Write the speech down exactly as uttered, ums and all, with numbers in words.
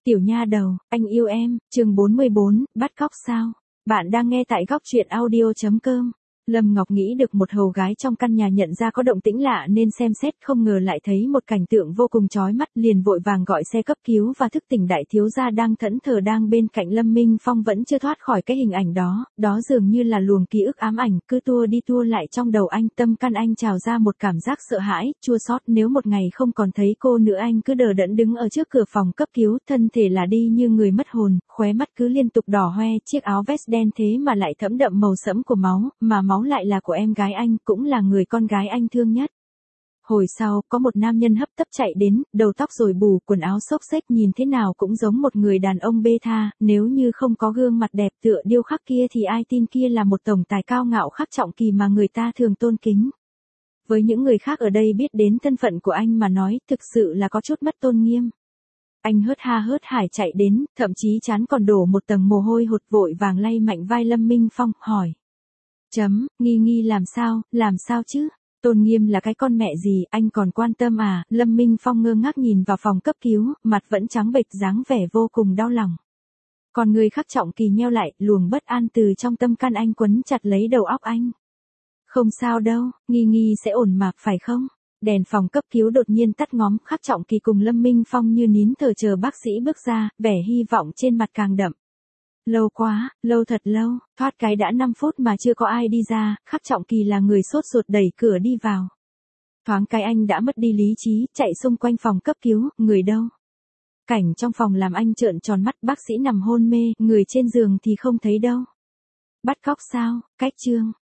Tiểu nha đầu, anh yêu em, chương bốn mươi bốn, bắt cóc sao? Bạn đang nghe tại góc truyện audio chấm com. Lâm Ngọc nghĩ được một hầu gái trong căn nhà nhận ra có động tĩnh lạ nên xem xét, không ngờ lại thấy một cảnh tượng vô cùng chói mắt, liền vội vàng gọi xe cấp cứu và thức tỉnh đại thiếu gia đang thẫn thờ đang bên cạnh Lâm Minh Phong vẫn chưa thoát khỏi cái hình ảnh đó, đó dường như là luồng ký ức ám ảnh, cứ tua đi tua lại trong đầu anh, tâm can anh trào ra một cảm giác sợ hãi, chua xót, nếu một ngày không còn thấy cô nữa anh cứ đờ đẫn đứng ở trước cửa phòng cấp cứu, thân thể là đi như người mất hồn, khóe mắt cứ liên tục đỏ hoe, chiếc áo vest đen thế mà lại thẫm đậm màu sẫm của máu, mà máu lại là của em gái anh, cũng là người con gái anh thương nhất. Hồi sau, có một nam nhân hấp tấp chạy đến, đầu tóc rối bù, quần áo xốc xếch, nhìn thế nào cũng giống một người đàn ông bê tha, nếu như không có gương mặt đẹp tựa điêu khắc kia thì ai tin kia là một tổng tài cao ngạo Khắc Trọng Kỳ mà người ta thường tôn kính. Với những người khác ở đây biết đến thân phận của anh mà nói, thực sự là có chút mất tôn nghiêm. Anh hớt ha hớt hải chạy đến, thậm chí trán còn đổ một tầng mồ hôi hột, vội vàng lay mạnh vai Lâm Minh Phong, hỏi. Chấm, nghi nghi làm sao, làm sao chứ? Tôn nghiêm là cái con mẹ gì, anh còn quan tâm à? Lâm Minh Phong ngơ ngác nhìn vào phòng cấp cứu, mặt vẫn trắng bệch, dáng vẻ vô cùng đau lòng. Còn người Khắc Trọng Kỳ nheo lại, luồng bất an từ trong tâm can anh quấn chặt lấy đầu óc anh. Không sao đâu, nghi nghi sẽ ổn mà, phải không? Đèn phòng cấp cứu đột nhiên tắt ngóm, Khắc Trọng Kỳ cùng Lâm Minh Phong như nín thở chờ bác sĩ bước ra, vẻ hy vọng trên mặt càng đậm. Lâu quá, lâu thật lâu, thoát cái đã năm phút mà chưa có ai đi ra, Khắc Trọng Kỳ là người sốt ruột đẩy cửa đi vào. Thoáng cái anh đã mất đi lý trí, chạy xung quanh phòng cấp cứu, người đâu? Cảnh trong phòng làm anh trợn tròn mắt, bác sĩ nằm hôn mê, người trên giường thì không thấy đâu. Bắt cóc sao? Cách chương.